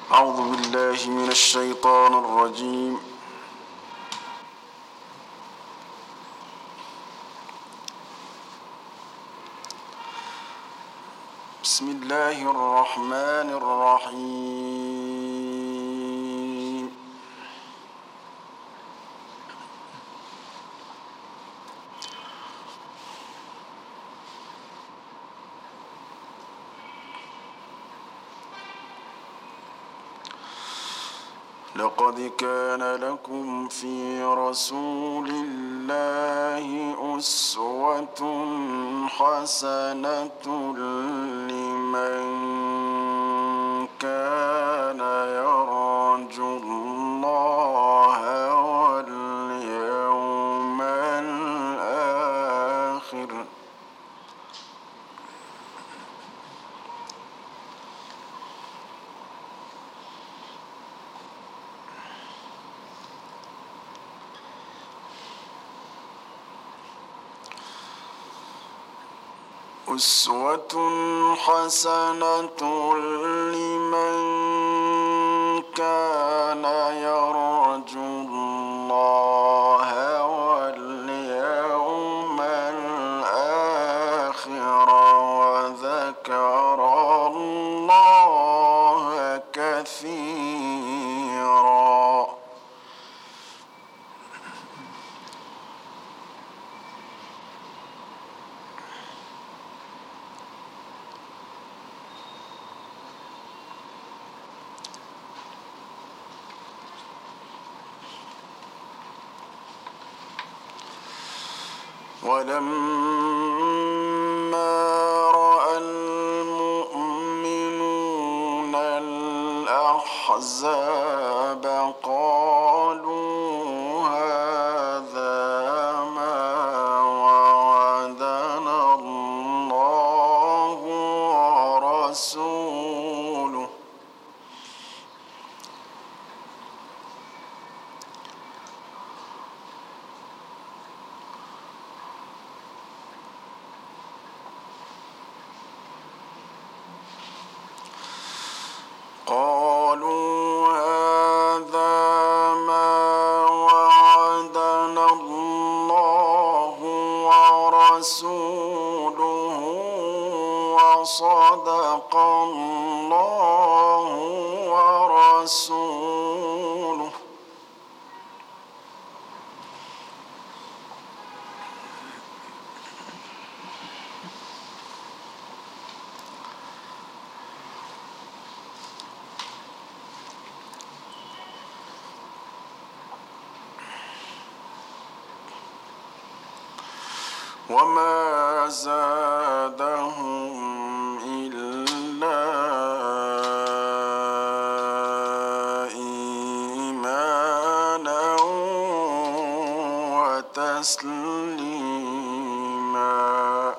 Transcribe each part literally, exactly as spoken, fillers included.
أعوذ بالله من الشيطان الرجيم. بسم الله الرحمن الرحيم. لقد كان لكم في رسول الله أسوة حسنة لمن كان يرجو الله واليوم الآخر أسوة حسنة لمن كان يرجو الله واليوم الآخر وذكر الله كثيرا. ولما رأى المؤمنون الأحزاب قالوا هذا ما وعدنا الله ورسوله قالوا هذا ما وعدنا الله ورسوله وصدق الله ورسوله وما زادهم إلا إيمانا وتسليما.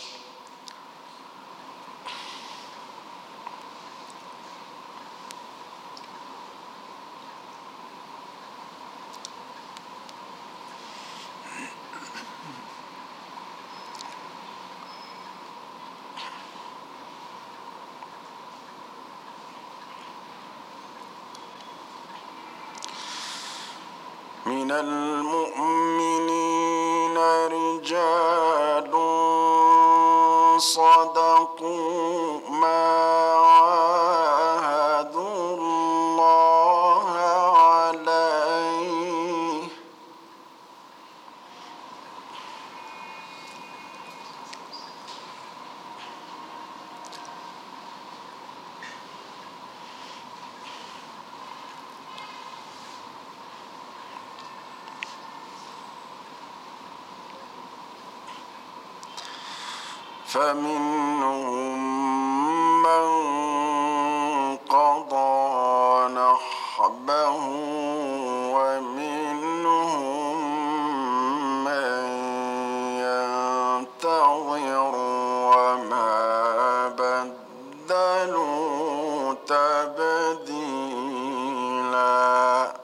من المؤمنين رجال صدقوا ما عاهدوا الله عليه فمنهم من قضى نحبه ومنهم من ينتظر وما بدلوا تبديلا.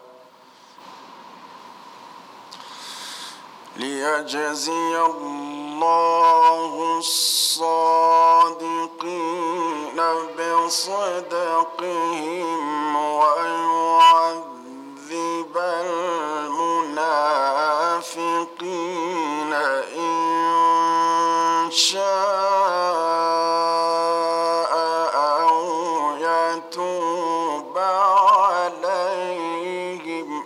ليجزي الله الصادقين بالصدق صدقهم ويعذب المنافقين إن شاء أو يتوب عليهم.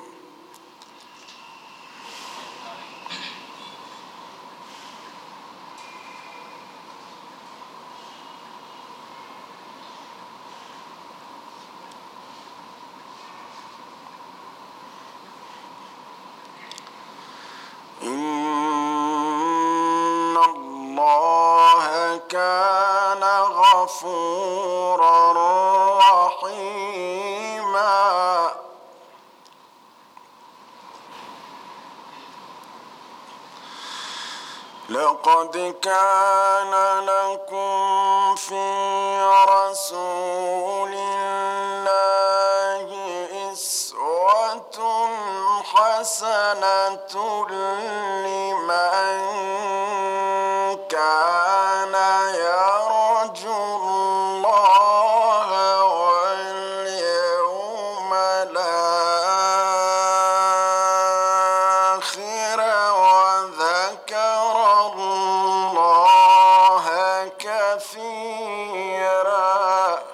إن الله كان غفورا رحيما. لقد كان لكم في رسول الله أسوة حسنة لمن كان يرجو الله واليوم الآخر وذكر الله كثيرا.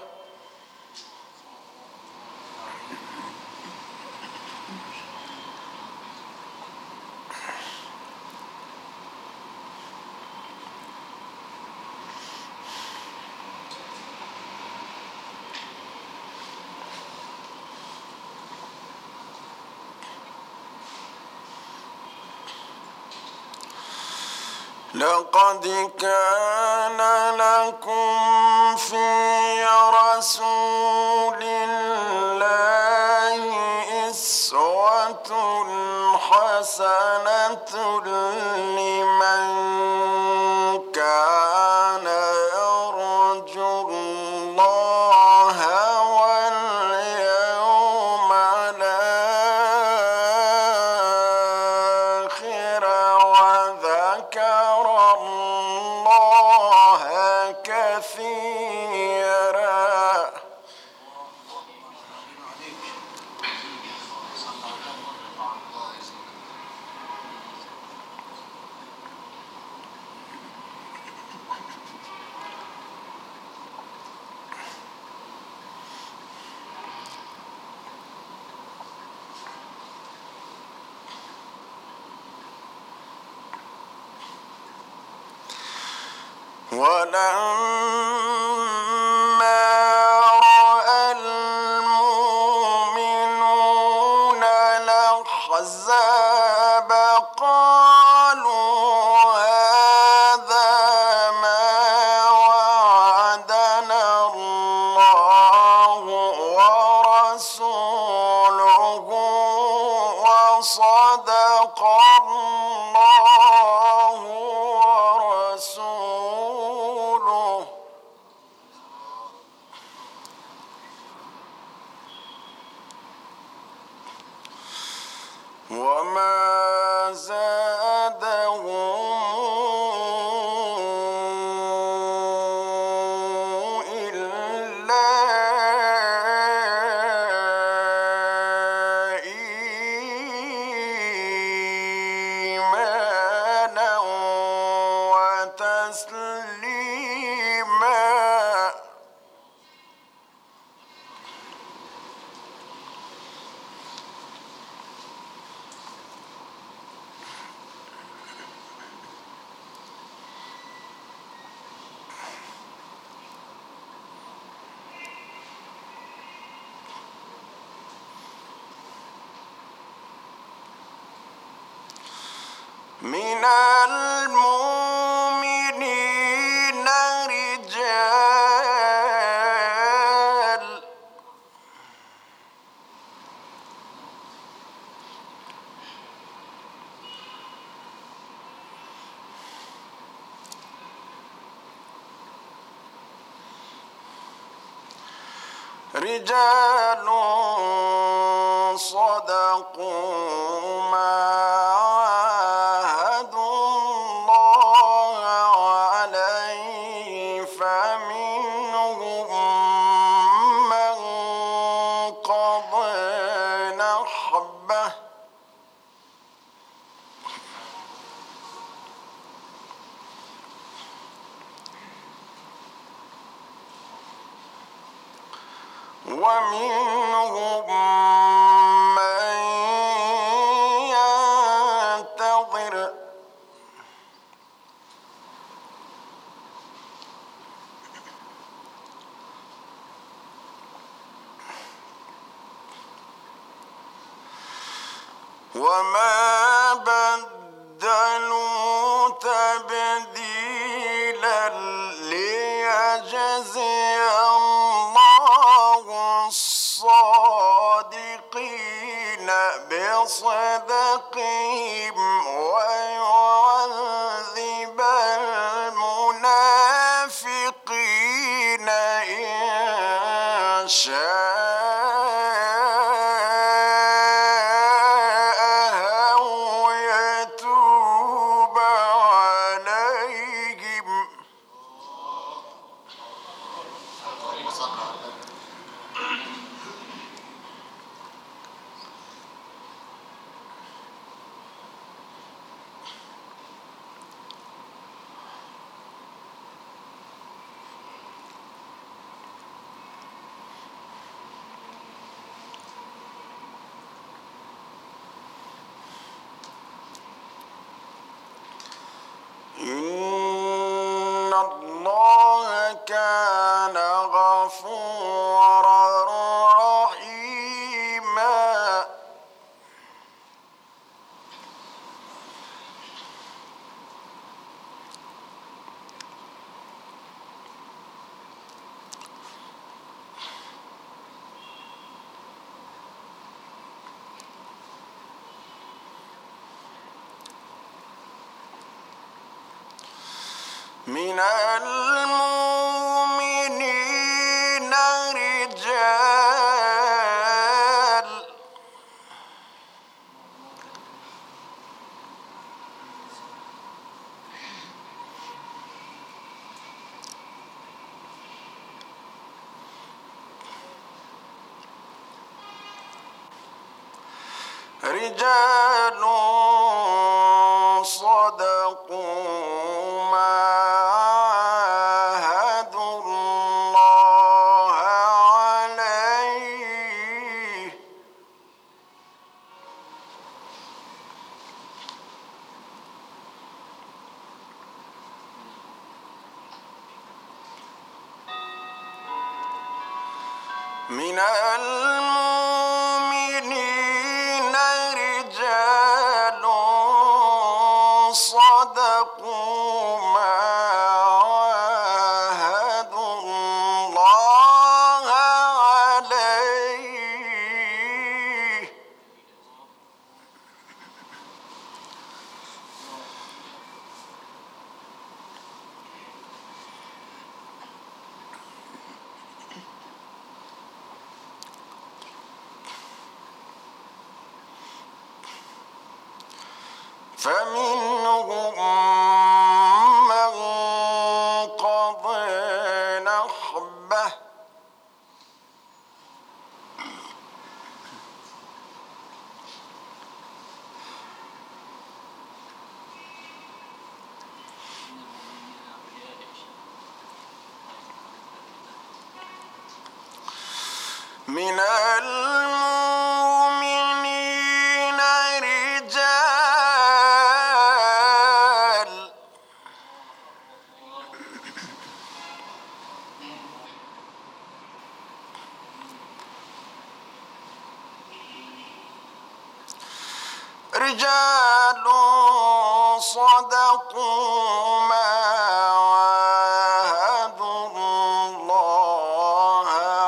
لقد كان لكم في رسول الله أسوة حسنة لمن كان يرجو الله واليوم الآخر وذكر الله كثيرا. ولما رأى المؤمنون الأحزاب قالوا هذا ما وعدنا الله ورسوله وصدق الله ورسوله. وما زادهم إلا إيمانا وتسليما. من المؤمنين رجال رجال صدقوا ما عاهدوا الله عليه فمنهم ومنهم من ينتظر وما بدلوا تبديلا ليجزي الله الصادقين بصدقهم ويعذب المنافقين إن شاء أو يتوب عليهم. إن الله كان غفورا رحيما. من المؤمنين رجال رجال صدقوا ما عاهدوا الله عليه. من المؤمنين رجال صدقوا ما عاهدوا الله عليه. فمنهم من قضى نحبه من المؤمنين رجال رجال صدقوا ما عاهدوا الله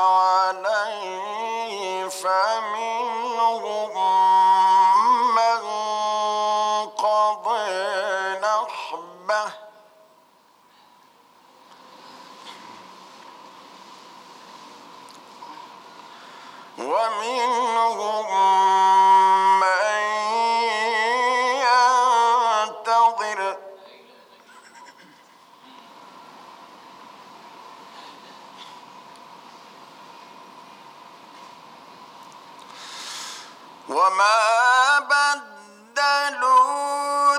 عليه. فمنهم من قضى نحبه ومنهم من ينتظر وما بدلوا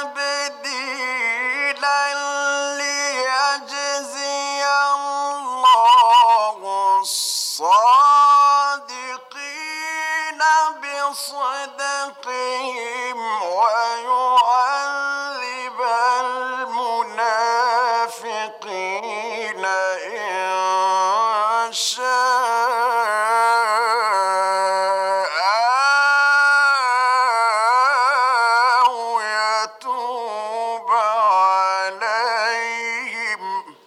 تبديلا ليجزي الله الصالحين يشاء أو يتوب عليهم.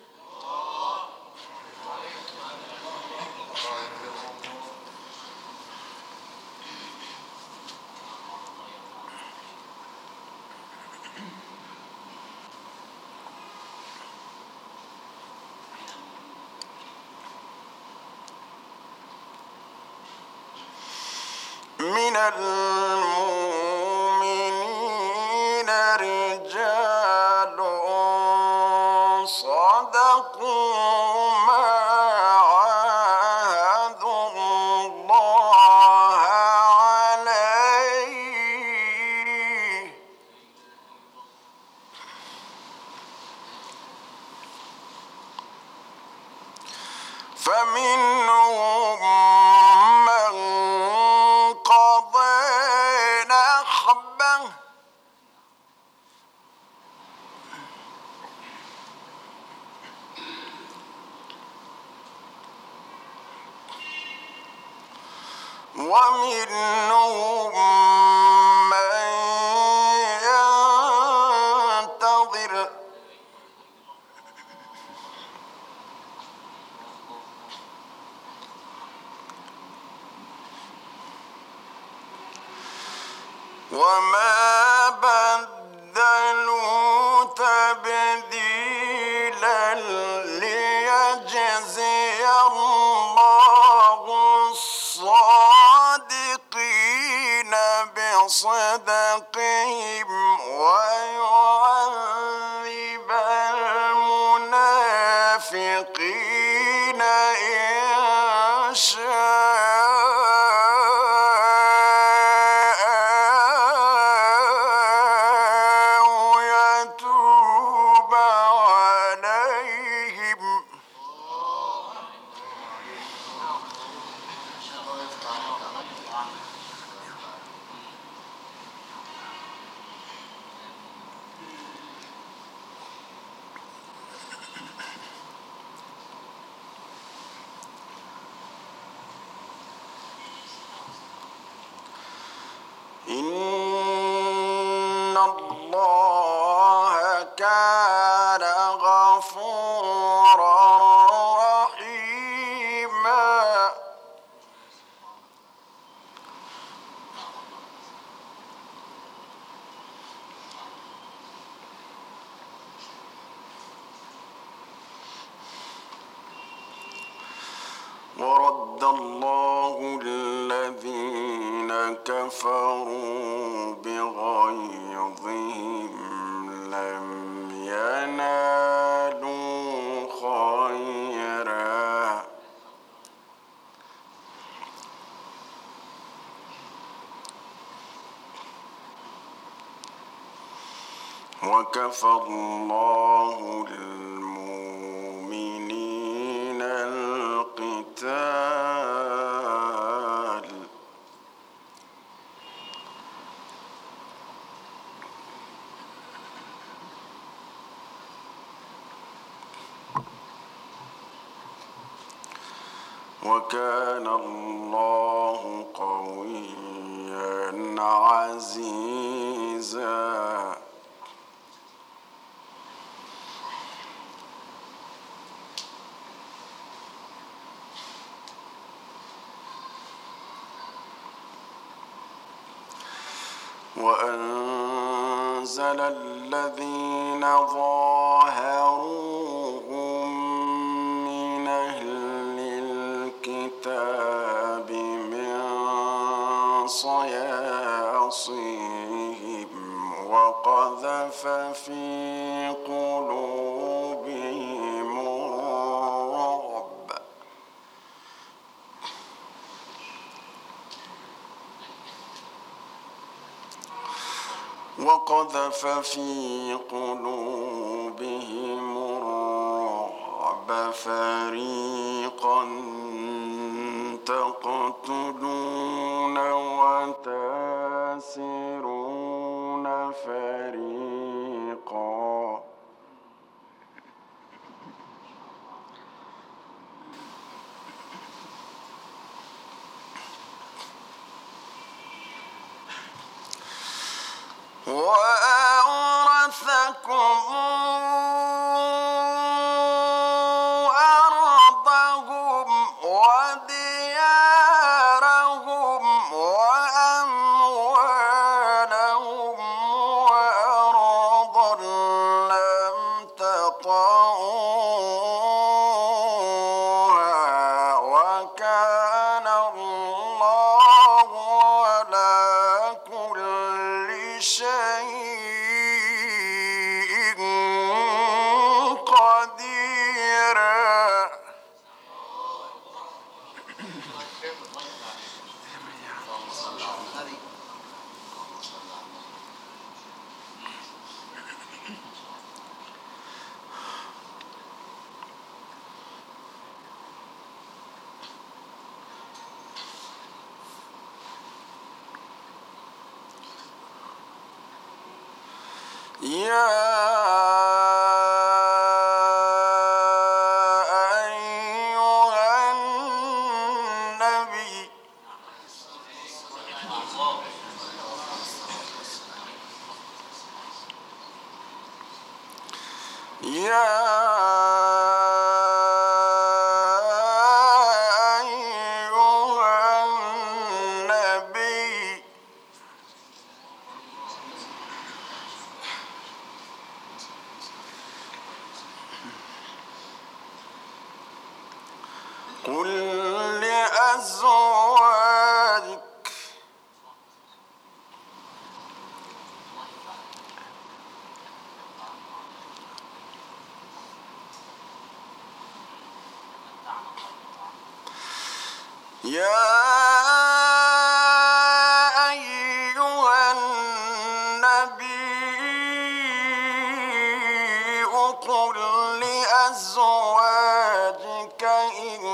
من المؤمنين رجال صدقوا ما عاهدوا الله عليه، فمنهم من قضى نحبه ومنهم من ينتظر، وما بدلوا تبديلا ليجزي الله الصادقين بصدقهم ويعذب المنافقين إن شاء أو يتوب عليهم. إن الله كان غفورا رحيما. ورد الله الذين كفروا بغيظهم لم ينالوا خيرا وكفى الله المؤمنين القتال وكان الله قويا عزيزا. وأنزل الذين ظاهروهم من أهل الكتاب من صياصيهم وقذف في قلوبهم الرعب وقذف في قلوبهم الرعب فريقا تقتلون وتاسرون فريقا. وأورثكم أرضهم وديارهم وأموالهم وأرضا لم تطئوها وكان الله على كل شيء قديرا. يا أيها النبي يا أيها النبي قل لأزواجك يا أيها النبي قل لأزواجك إن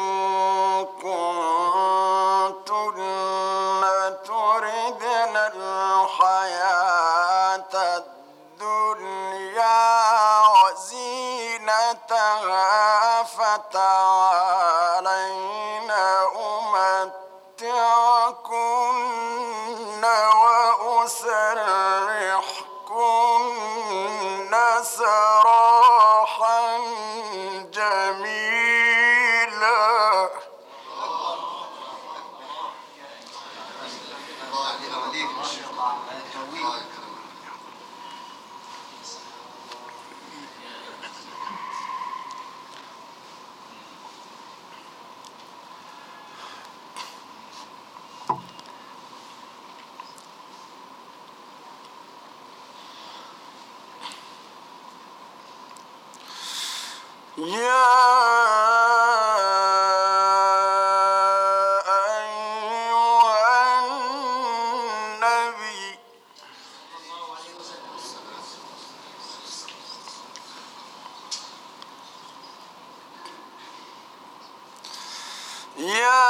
كنتن تردن الحياة الدنيا وزينتها فتعالين أمتعكن وأسرحكن سراحا جميلا. يا أيها النبي يا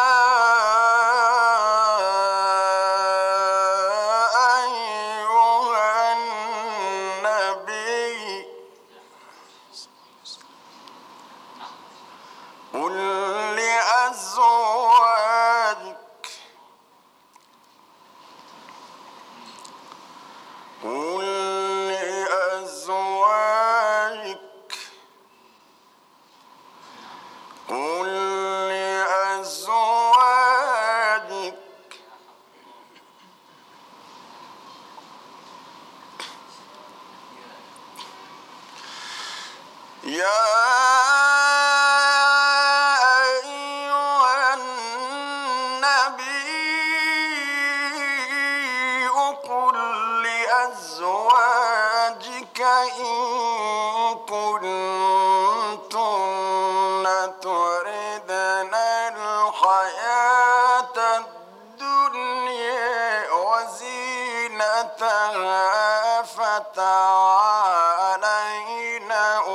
أيها النبي قل لأزواجك قل لأزواجك قل لأزواجك يا أيها النبي قل لأزواجك إن كنتن تردن الحياة الدنيا وزينتها فتعالين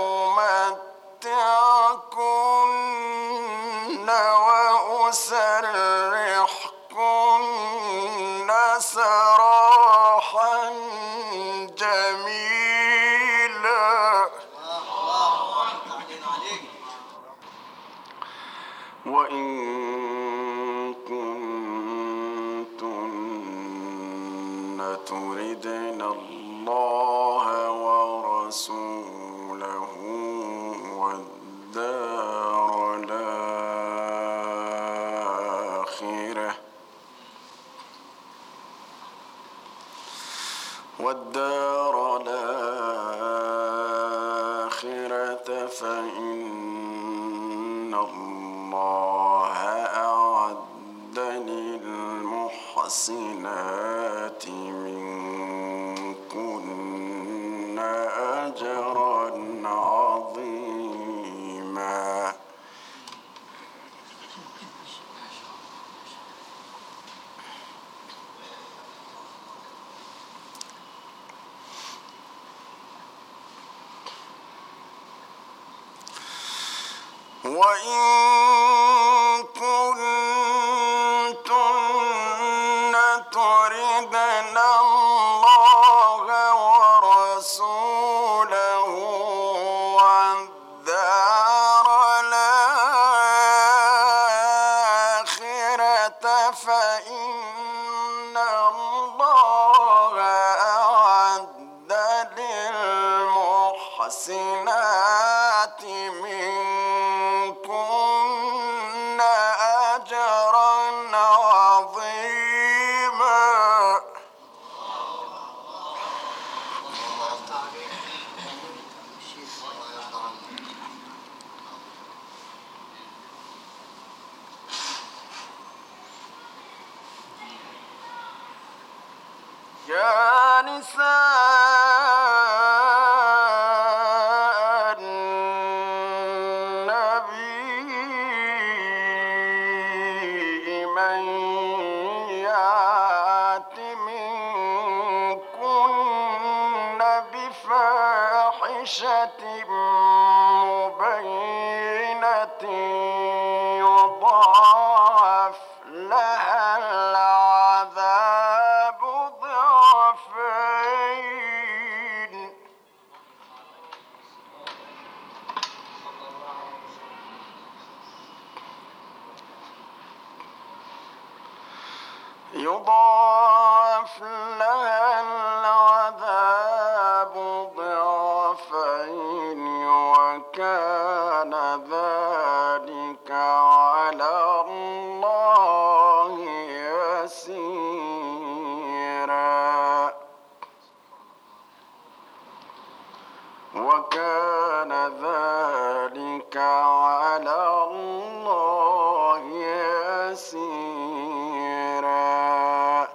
أمتعكن وأسرحكن سراحا جميلا. وإن كنتن تردن الله ورسوله والدار الآخرة والدار الآخرة فإن الله أعد للمحسنات منكن أجرا عظيما. وإن كنتن تردن الله ورسوله والدار الآخرة فإن الله أعد للمحسنات منكن أجرا عظيما. يا نساء النبي من يأت منكن بفاحشة مبينة يضاعف لها العذاب ضعفين يضاعف لها العذاب ضعفين وكان ذلك على الله يسيرا. وكان ذلك على الله يسيرا.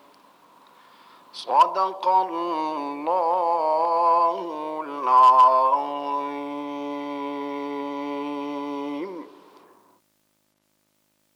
صدق الله العظيم.